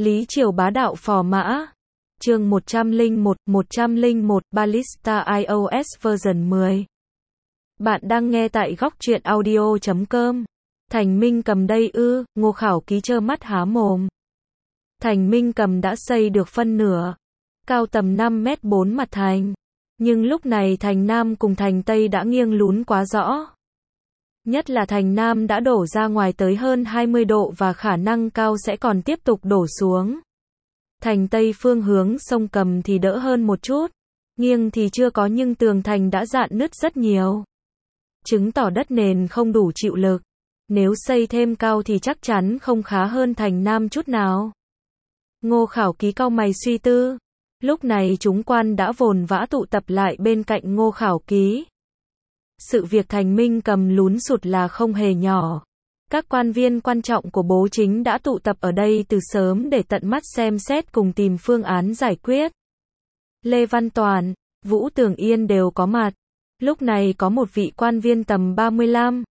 Lý Triều bá đạo phò mã. Chương 101, Ballista iOS version 10. Bạn đang nghe tại góc truyện audio.com. Thành Minh Cầm đây ư? Ngô Khảo Ký trơ mắt há mồm. Thành Minh Cầm đã xây được phân nửa, cao tầm 5m4 mặt thành. Nhưng lúc này thành Nam cùng thành Tây đã nghiêng lún quá rõ. Nhất là thành Nam đã đổ ra ngoài tới hơn 20 độ và khả năng cao sẽ còn tiếp tục đổ xuống. Thành Tây phương hướng sông Cầm thì đỡ hơn một chút, nghiêng thì chưa có nhưng tường thành đã rạn nứt rất nhiều, chứng tỏ đất nền không đủ chịu lực. Nếu xây thêm cao thì chắc chắn không khá hơn thành Nam chút nào. Ngô Khảo Ký cau mày suy tư. Lúc này chúng quan đã vồn vã tụ tập lại bên cạnh Ngô Khảo Ký. Sự việc Thành Minh Cầm lún sụt là không hề nhỏ. Các quan viên quan trọng của bố chính đã tụ tập ở đây từ sớm để tận mắt xem xét cùng tìm phương án giải quyết. Lê Văn Toàn, Vũ Tường Yên đều có mặt. Lúc này có một vị quan viên tầm 35,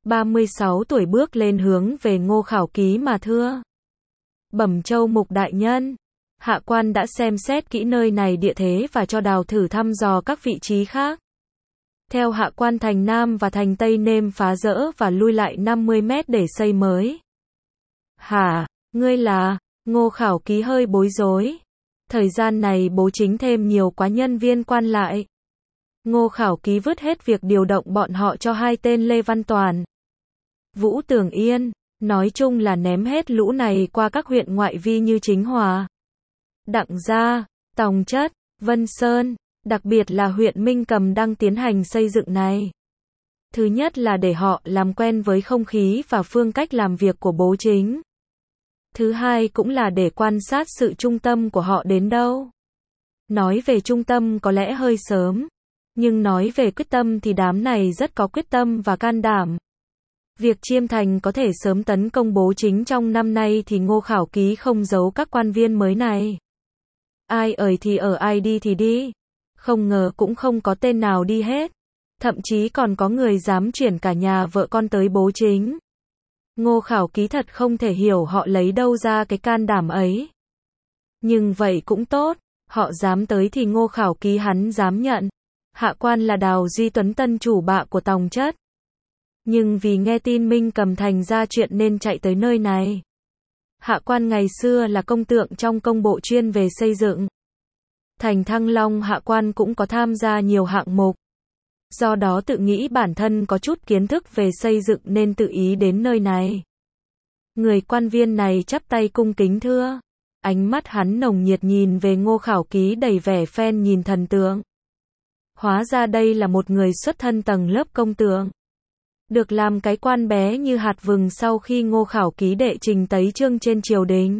36 tuổi bước lên hướng về Ngô Khảo Ký mà thưa: Bẩm Châu Mục đại nhân, hạ quan đã xem xét kỹ nơi này địa thế và cho đào thử thăm dò các vị trí khác. Theo hạ quan thành Nam và thành Tây nên phá dỡ và lui lại 50 mét để xây mới. Hả, ngươi là? Ngô Khảo Ký hơi bối rối. Thời gian này bố chính thêm nhiều quá nhân viên quan lại. Ngô Khảo Ký vứt hết việc điều động bọn họ cho hai tên Lê Văn Toàn, Vũ Tường Yên, nói chung là ném hết lũ này qua các huyện ngoại vi như Chính Hòa, Đặng Gia, Tòng Chất, Vân Sơn. Đặc biệt là huyện Minh Cầm đang tiến hành xây dựng này. Thứ nhất là để họ làm quen với không khí và phương cách làm việc của bố chính. Thứ hai cũng là để quan sát sự trung tâm của họ đến đâu. Nói về trung tâm có lẽ hơi sớm, nhưng nói về quyết tâm thì đám này rất có quyết tâm và can đảm. Việc Chiêm Thành có thể sớm tấn công bố chính trong năm nay thì Ngô Khảo Ký không giấu các quan viên mới này. Ai ở thì ở, ai đi thì đi. Không ngờ cũng không có tên nào đi hết. Thậm chí còn có người dám chuyển cả nhà vợ con tới bố chính. Ngô Khảo Ký thật không thể hiểu họ lấy đâu ra cái can đảm ấy. Nhưng vậy cũng tốt, họ dám tới thì Ngô Khảo Ký hắn dám nhận. Hạ quan là Đào Duy Tuấn, tân chủ bạ của Tòng Chất. Nhưng vì nghe tin Minh Cầm thành ra chuyện nên chạy tới nơi này. Hạ quan ngày xưa là công tượng trong công bộ chuyên về xây dựng. Thành Thăng Long hạ quan cũng có tham gia nhiều hạng mục. Do đó tự nghĩ bản thân có chút kiến thức về xây dựng nên tự ý đến nơi này. Người quan viên này chắp tay cung kính thưa. Ánh mắt hắn nồng nhiệt nhìn về Ngô Khảo Ký đầy vẻ phen nhìn thần tượng. Hóa ra đây là một người xuất thân tầng lớp công tượng. Được làm cái quan bé như hạt vừng sau khi Ngô Khảo Ký đệ trình tấu chương trên triều đình.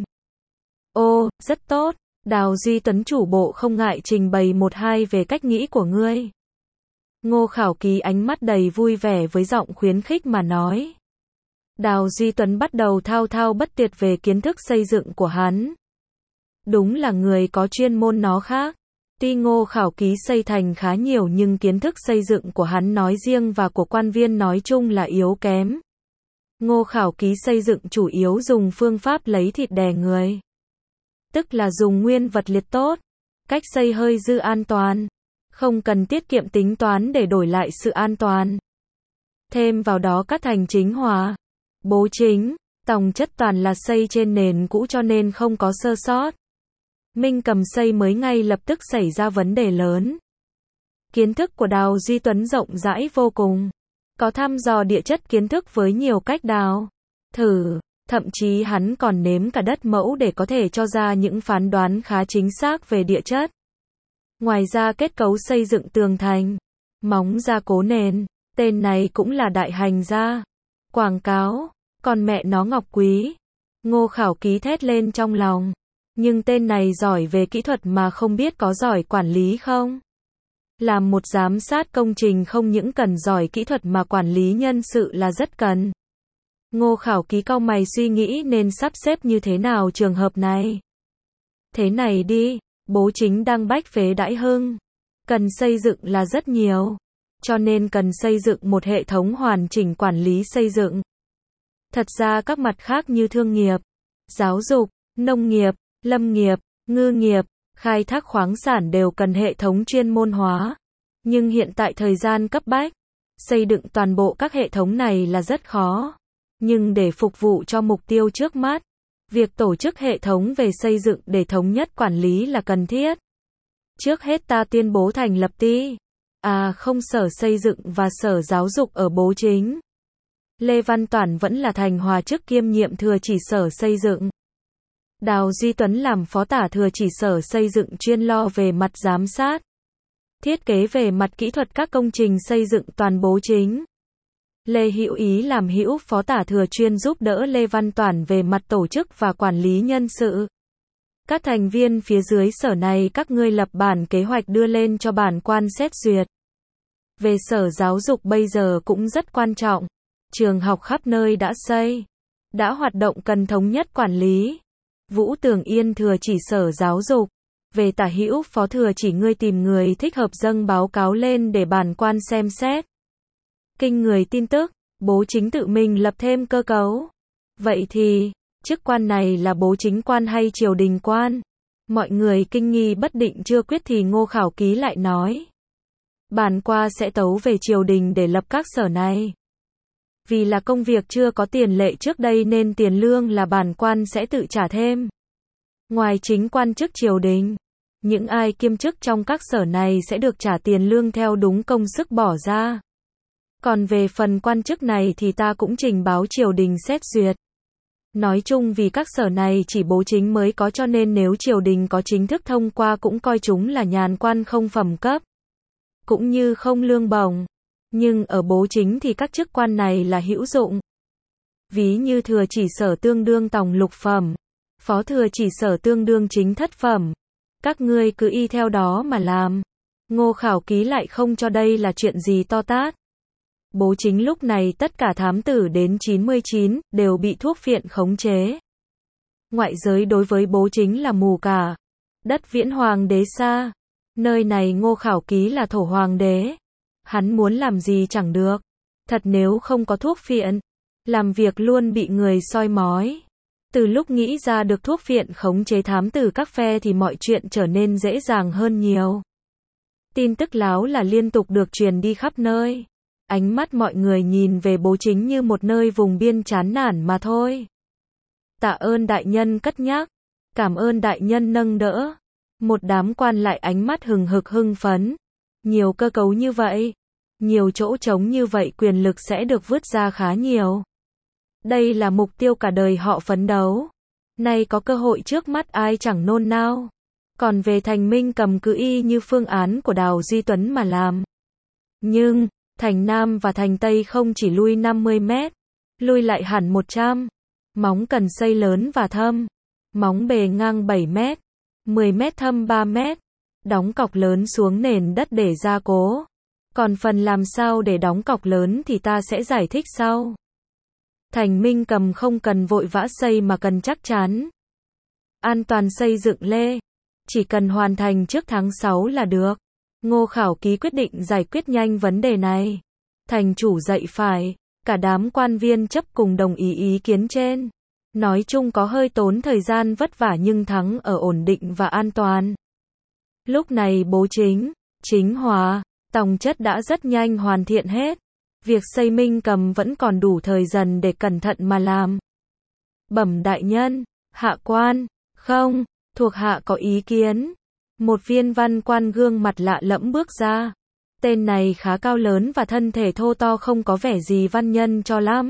Ô, rất tốt. Đào Duy Tuấn chủ bộ không ngại trình bày một hai về cách nghĩ của ngươi. Ngô Khảo Ký ánh mắt đầy vui vẻ với giọng khuyến khích mà nói. Đào Duy Tuấn bắt đầu thao thao bất tuyệt về kiến thức xây dựng của hắn. Đúng là người có chuyên môn nó khác. Tuy Ngô Khảo Ký xây thành khá nhiều nhưng kiến thức xây dựng của hắn nói riêng và của quan viên nói chung là yếu kém. Ngô Khảo Ký xây dựng chủ yếu dùng phương pháp lấy thịt đè người. Tức là dùng nguyên vật liệu tốt, cách xây hơi dư an toàn, không cần tiết kiệm tính toán để đổi lại sự an toàn. Thêm vào đó các thành Chính Hòa, bố chính, Tòng Chất toàn là xây trên nền cũ cho nên không có sơ sót. Minh Cầm xây mới ngay lập tức xảy ra vấn đề lớn. Kiến thức của Đào Duy Tuấn rộng rãi vô cùng, có thăm dò địa chất kiến thức với nhiều cách đào thử. Thậm chí hắn còn nếm cả đất mẫu để có thể cho ra những phán đoán khá chính xác về địa chất. Ngoài ra kết cấu xây dựng tường thành, móng gia cố nền, tên này cũng là đại hành gia. Quảng cáo, còn mẹ nó Ngọc Quý. Ngô Khảo Ký thét lên trong lòng. Nhưng tên này giỏi về kỹ thuật mà không biết có giỏi quản lý không? Làm một giám sát công trình không những cần giỏi kỹ thuật mà quản lý nhân sự là rất cần. Ngô Khảo Ký cau mày suy nghĩ nên sắp xếp như thế nào trường hợp này. Thế này đi, bố chính đang bách phế đãi hưng. Cần xây dựng là rất nhiều. Cho nên cần xây dựng một hệ thống hoàn chỉnh quản lý xây dựng. Thật ra các mặt khác như thương nghiệp, giáo dục, nông nghiệp, lâm nghiệp, ngư nghiệp, khai thác khoáng sản đều cần hệ thống chuyên môn hóa. Nhưng hiện tại thời gian cấp bách, xây dựng toàn bộ các hệ thống này là rất khó. Nhưng để phục vụ cho mục tiêu trước mắt, việc tổ chức hệ thống về xây dựng để thống nhất quản lý là cần thiết. Trước hết ta tuyên bố thành lập không Sở Xây dựng và Sở Giáo dục ở Bố Chính. Lê Văn Toản vẫn là Thành Hòa chức kiêm nhiệm thừa chỉ Sở Xây dựng. Đào Duy Tuấn làm phó tả thừa chỉ Sở Xây dựng chuyên lo về mặt giám sát, thiết kế về mặt kỹ thuật các công trình xây dựng toàn Bố Chính. Lê Hữu Ý làm hữu phó tả thừa chuyên giúp đỡ Lê Văn Toản về mặt tổ chức và quản lý nhân sự. Các thành viên phía dưới sở này các ngươi lập bản kế hoạch đưa lên cho bản quan xét duyệt. Về Sở Giáo dục bây giờ cũng rất quan trọng. Trường học khắp nơi đã xây, đã hoạt động cần thống nhất quản lý. Vũ Tường Yên thừa chỉ Sở Giáo dục. Về tả hữu phó thừa chỉ ngươi tìm người thích hợp dâng báo cáo lên để bản quan xem xét. Kinh người tin tức, Bố Chính tự mình lập thêm cơ cấu. Vậy thì, chức quan này là Bố Chính quan hay triều đình quan? Mọi người kinh nghi bất định chưa quyết thì Ngô Khảo Ký lại nói. Bản qua sẽ tấu về triều đình để lập các sở này. Vì là công việc chưa có tiền lệ trước đây nên tiền lương là bản quan sẽ tự trả thêm. Ngoài chính quan chức triều đình, những ai kiêm chức trong các sở này sẽ được trả tiền lương theo đúng công sức bỏ ra. Còn về phần quan chức này thì ta cũng trình báo triều đình xét duyệt. Nói chung vì các sở này chỉ Bố Chính mới có cho nên nếu triều đình có chính thức thông qua cũng coi chúng là nhàn quan không phẩm cấp. Cũng như không lương bổng. Nhưng ở Bố Chính thì các chức quan này là hữu dụng. Ví như thừa chỉ sở tương đương tòng lục phẩm, phó thừa chỉ sở tương đương chính thất phẩm. Các ngươi cứ y theo đó mà làm. Ngô Khảo Ký lại không cho đây là chuyện gì to tát. Bố Chính lúc này tất cả thám tử đến 99 đều bị thuốc phiện khống chế. Ngoại giới đối với Bố Chính là mù cả. Đất Viễn Hoàng đế xa. Nơi này Ngô Khảo Ký là thổ hoàng đế. Hắn muốn làm gì chẳng được. Thật nếu không có thuốc phiện, làm việc luôn bị người soi mói. Từ lúc nghĩ ra được thuốc phiện khống chế thám tử các phe thì mọi chuyện trở nên dễ dàng hơn nhiều. Tin tức láo là liên tục được truyền đi khắp nơi. Ánh mắt mọi người nhìn về Bố Chính như một nơi vùng biên chán nản mà thôi. Tạ ơn đại nhân cất nhắc. Cảm ơn đại nhân nâng đỡ. Một đám quan lại ánh mắt hừng hực hưng phấn. Nhiều cơ cấu như vậy, nhiều chỗ trống như vậy quyền lực sẽ được vứt ra khá nhiều. Đây là mục tiêu cả đời họ phấn đấu. Nay có cơ hội trước mắt ai chẳng nôn nao. Còn về Thành Minh Cầm cứ y như phương án của Đào Duy Tuấn mà làm. Nhưng, Thành Nam và Thành Tây không chỉ lui 50 mét, lui lại hẳn 100. Móng cần xây lớn và thâm. Móng bề ngang 7 mét, 10 mét thâm 3 mét. Đóng cọc lớn xuống nền đất để gia cố. Còn phần làm sao để đóng cọc lớn thì ta sẽ giải thích sau. Thành Minh Cầm không cần vội vã xây mà cần chắc chắn. An toàn xây dựng lê. Chỉ cần hoàn thành trước tháng 6 là được. Ngô Khảo Ký quyết định giải quyết nhanh vấn đề này. Thành chủ dạy phải. Cả đám quan viên chấp cùng đồng ý kiến trên. Nói chung có hơi tốn thời gian vất vả nhưng thắng ở ổn định và an toàn. Lúc này Bố Chính, Chính Hòa, Tòng Chất đã rất nhanh hoàn thiện hết. Việc xây Minh Cầm vẫn còn đủ thời gian để cẩn thận mà làm. Bẩm đại nhân, hạ quan, không, thuộc hạ có ý kiến. Một viên văn quan gương mặt lạ lẫm bước ra. Tên này khá cao lớn và thân thể thô to không có vẻ gì văn nhân cho lắm.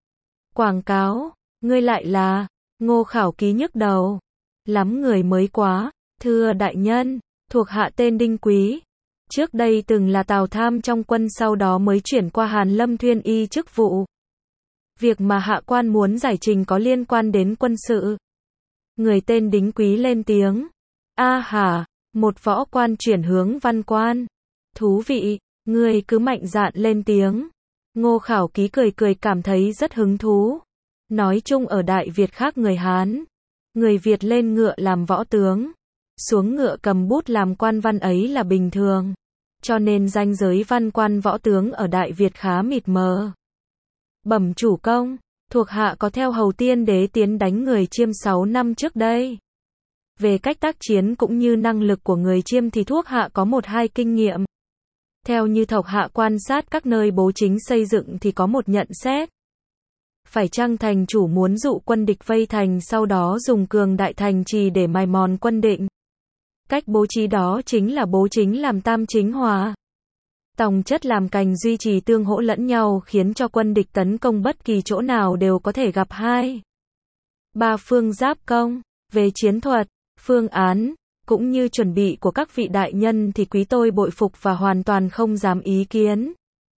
Quảng cáo, ngươi lại là, Ngô Khảo Ký nhức đầu. Lắm người mới quá, thưa đại nhân. Thuộc hạ tên Đinh Quý. Trước đây từng là Tào Tham trong quân sau đó mới chuyển qua Hàn Lâm Thuyên y chức vụ. Việc mà hạ quan muốn giải trình có liên quan đến quân sự. Người tên Đinh Quý lên tiếng. A hả, một võ quan chuyển hướng văn quan. Thú vị, người cứ mạnh dạn lên tiếng. Ngô Khảo Ký cười cảm thấy rất hứng thú. Nói chung ở Đại Việt khác người Hán. Người Việt lên ngựa làm võ tướng. Xuống ngựa cầm bút làm quan văn ấy là bình thường. Cho nên ranh giới văn quan võ tướng ở Đại Việt khá mịt mờ. Bẩm chủ công, thuộc hạ có theo Hầu Tiên Đế tiến đánh người Chiêm 6 năm trước đây. Về cách tác chiến cũng như năng lực của người chiêm thì thuộc hạ có 1-2 kinh nghiệm. Theo như thuộc hạ quan sát các nơi bố chính xây dựng thì có một nhận xét. Phải chăng thành chủ muốn dụ quân địch vây thành sau đó dùng cường đại thành trì để mài mòn quân định? Cách bố trí đó chính là bố chính làm tam chính hòa. Tòng chất làm cành duy trì tương hỗ lẫn nhau khiến cho quân địch tấn công bất kỳ chỗ nào đều có thể gặp 2-3 phương giáp công. Về chiến thuật, phương án, cũng như chuẩn bị của các vị đại nhân thì quý tôi bội phục và hoàn toàn không dám ý kiến.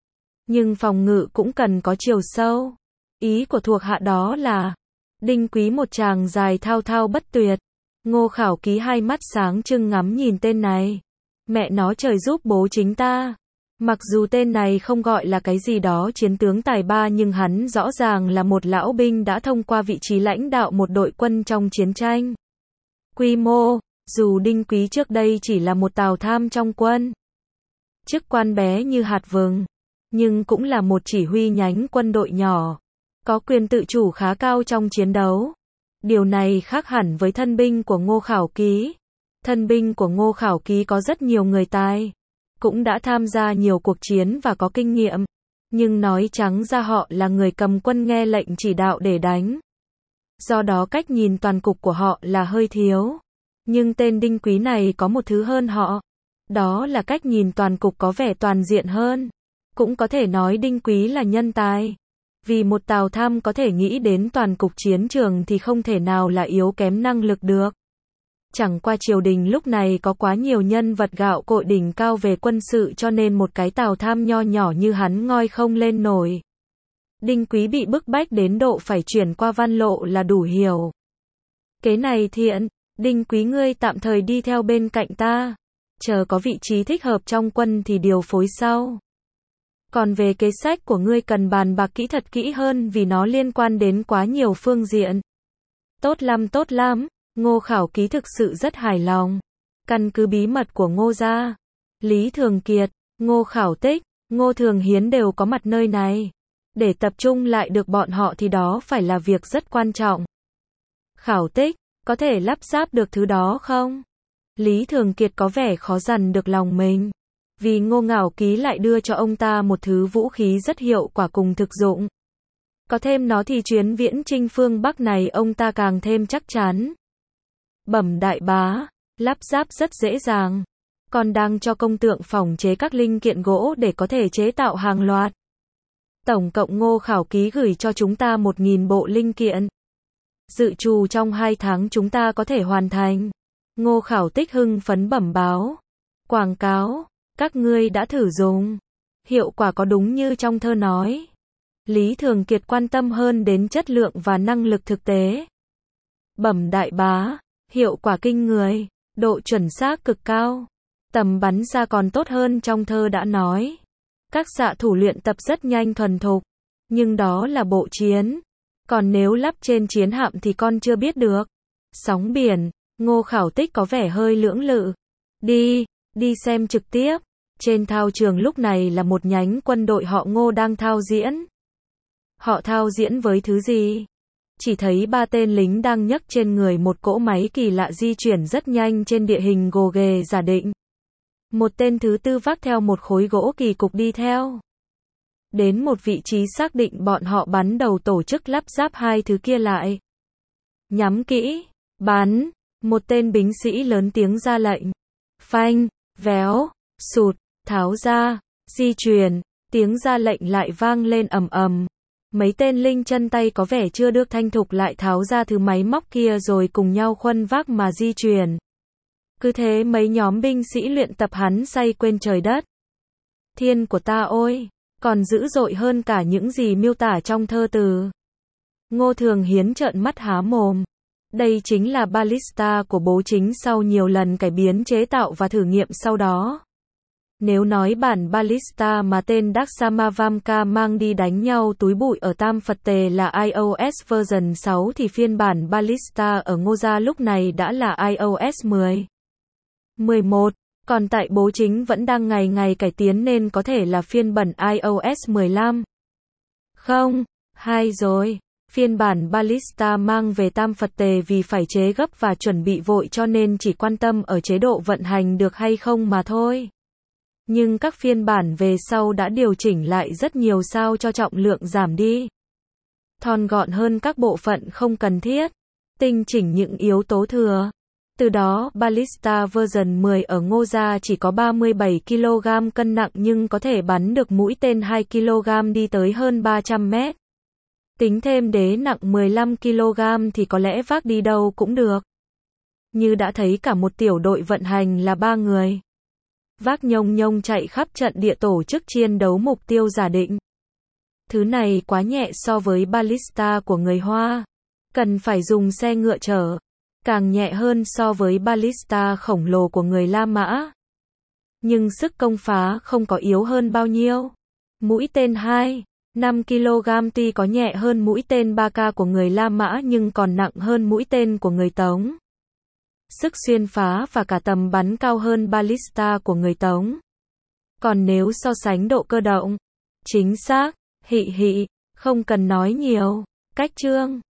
Nhưng phòng ngự cũng cần có chiều sâu. Ý của thuộc hạ đó là, Đinh Quý một chàng dài thao thao bất tuyệt. Ngô Khảo Ký hai mắt sáng trưng ngắm nhìn tên này. Mẹ nó trời giúp bố chính ta. Mặc dù tên này không gọi là cái gì đó chiến tướng tài ba nhưng hắn rõ ràng là một lão binh đã thông qua vị trí lãnh đạo một đội quân trong chiến tranh. Quy mô, dù Đinh Quý trước đây chỉ là một tào tham trong quân. Chức quan bé như hạt vừng, nhưng cũng là một chỉ huy nhánh quân đội nhỏ. Có quyền tự chủ khá cao trong chiến đấu. Điều này khác hẳn với thân binh của Ngô Khảo Ký. Thân binh của Ngô Khảo Ký có rất nhiều người tài. Cũng đã tham gia nhiều cuộc chiến và có kinh nghiệm. Nhưng nói trắng ra họ là người cầm quân nghe lệnh chỉ đạo để đánh. Do đó cách nhìn toàn cục của họ là hơi thiếu. Nhưng tên Đinh Quý này có một thứ hơn họ. Đó là cách nhìn toàn cục có vẻ toàn diện hơn. Cũng có thể nói Đinh Quý là nhân tài. Vì một tào tham có thể nghĩ đến toàn cục chiến trường thì không thể nào là yếu kém năng lực được. Chẳng qua triều đình lúc này có quá nhiều nhân vật gạo cội đỉnh cao về quân sự cho nên một cái tào tham nho nhỏ như hắn ngoi không lên nổi. Đinh Quý bị bức bách đến độ phải chuyển qua văn lộ là đủ hiểu. Kế này thiện, Đinh Quý ngươi tạm thời đi theo bên cạnh ta. Chờ có vị trí thích hợp trong quân thì điều phối sau. Còn về kế sách của ngươi cần bàn bạc kỹ thật kỹ hơn vì nó liên quan đến quá nhiều phương diện. Tốt lắm. Ngô Khảo Ký thực sự rất hài lòng. Căn cứ bí mật của Ngô gia, Lý Thường Kiệt, Ngô Khảo Tích, Ngô Thường Hiến đều có mặt nơi này. Để tập trung lại được bọn họ thì đó phải là việc rất quan trọng. Khảo Tích, có thể lắp ráp được thứ đó không? Lý Thường Kiệt có vẻ khó dằn được lòng mình. Vì Ngô Khảo Ký lại đưa cho ông ta một thứ vũ khí rất hiệu quả cùng thực dụng. Có thêm nó thì chuyến viễn chinh phương Bắc này ông ta càng thêm chắc chắn. Bẩm đại bá, lắp ráp rất dễ dàng. Còn đang cho công tượng phòng chế các linh kiện gỗ để có thể chế tạo hàng loạt. Tổng cộng Ngô Khảo Ký gửi cho chúng ta 1.000 bộ linh kiện. Dự trù trong 2 tháng chúng ta có thể hoàn thành. Ngô Khảo Tích hưng phấn bẩm báo. Quảng cáo, các ngươi đã thử dùng. Hiệu quả có đúng như trong thơ nói. Lý Thường Kiệt quan tâm hơn đến chất lượng và năng lực thực tế. Bẩm đại bá, hiệu quả kinh người, độ chuẩn xác cực cao. Tầm bắn ra còn tốt hơn trong thơ đã nói. Các xạ thủ luyện tập rất nhanh thuần thục. Nhưng đó là bộ chiến. Còn nếu lắp trên chiến hạm thì con chưa biết được. Sóng biển, Ngô Khảo Tích có vẻ hơi lưỡng lự. Đi xem trực tiếp. Trên thao trường lúc này là một nhánh quân đội họ Ngô đang thao diễn. Họ thao diễn với thứ gì? Chỉ thấy 3 tên lính đang nhấc trên người một cỗ máy kỳ lạ di chuyển rất nhanh trên địa hình gồ ghề giả định. Một tên thứ tư vác theo một khối gỗ kỳ cục đi theo. Đến một vị trí xác định bọn họ bắn đầu tổ chức lắp ráp 2 thứ kia lại. Nhắm kỹ, bắn, một tên binh sĩ lớn tiếng ra lệnh. Phanh, véo, sụt, tháo ra, di chuyển, tiếng ra lệnh lại vang lên ầm ầm. Mấy tên linh chân tay có vẻ chưa được thanh thục lại tháo ra thứ máy móc kia rồi cùng nhau khuân vác mà di chuyển. Cứ thế mấy nhóm binh sĩ luyện tập hắn say quên trời đất. Thiên của ta ôi, còn dữ dội hơn cả những gì miêu tả trong thơ từ. Ngô Thường Hiến trợn mắt há mồm. Đây chính là ballista của bố chính sau nhiều lần cải biến chế tạo và thử nghiệm sau đó. Nếu nói bản ballista mà tên Daksamavamka mang đi đánh nhau túi bụi ở Tam Phật Tề là iOS version 6 thì phiên bản ballista ở Ngô gia lúc này đã là iOS 10. 11, còn tại bố chính vẫn đang ngày ngày cải tiến nên có thể là phiên bản iOS 15. Không, 2 rồi. Phiên bản Ballista mang về tam Phật tề vì phải chế gấp và chuẩn bị vội cho nên chỉ quan tâm ở chế độ vận hành được hay không mà thôi. Nhưng các phiên bản về sau đã điều chỉnh lại rất nhiều sao cho trọng lượng giảm đi. Thon gọn hơn các bộ phận không cần thiết. Tinh chỉnh những yếu tố thừa. Từ đó, Ballista version 10 ở Ngô Gia chỉ có 37 kg cân nặng nhưng có thể bắn được mũi tên 2 kg đi tới hơn 300 mét. Tính thêm đế nặng 15 kg thì có lẽ vác đi đâu cũng được. Như đã thấy cả một tiểu đội vận hành là 3 người. Vác nhông nhông chạy khắp trận địa tổ chức chiến đấu mục tiêu giả định. Thứ này quá nhẹ so với Ballista của người Hoa. Cần phải dùng xe ngựa chở. Càng nhẹ hơn so với Ballista khổng lồ của người La Mã. Nhưng sức công phá không có yếu hơn bao nhiêu. Mũi tên 5 kg tuy có nhẹ hơn mũi tên 3K của người La Mã nhưng còn nặng hơn mũi tên của người Tống. Sức xuyên phá và cả tầm bắn cao hơn Ballista của người Tống. Còn nếu so sánh độ cơ động, chính xác, không cần nói nhiều. Cách chương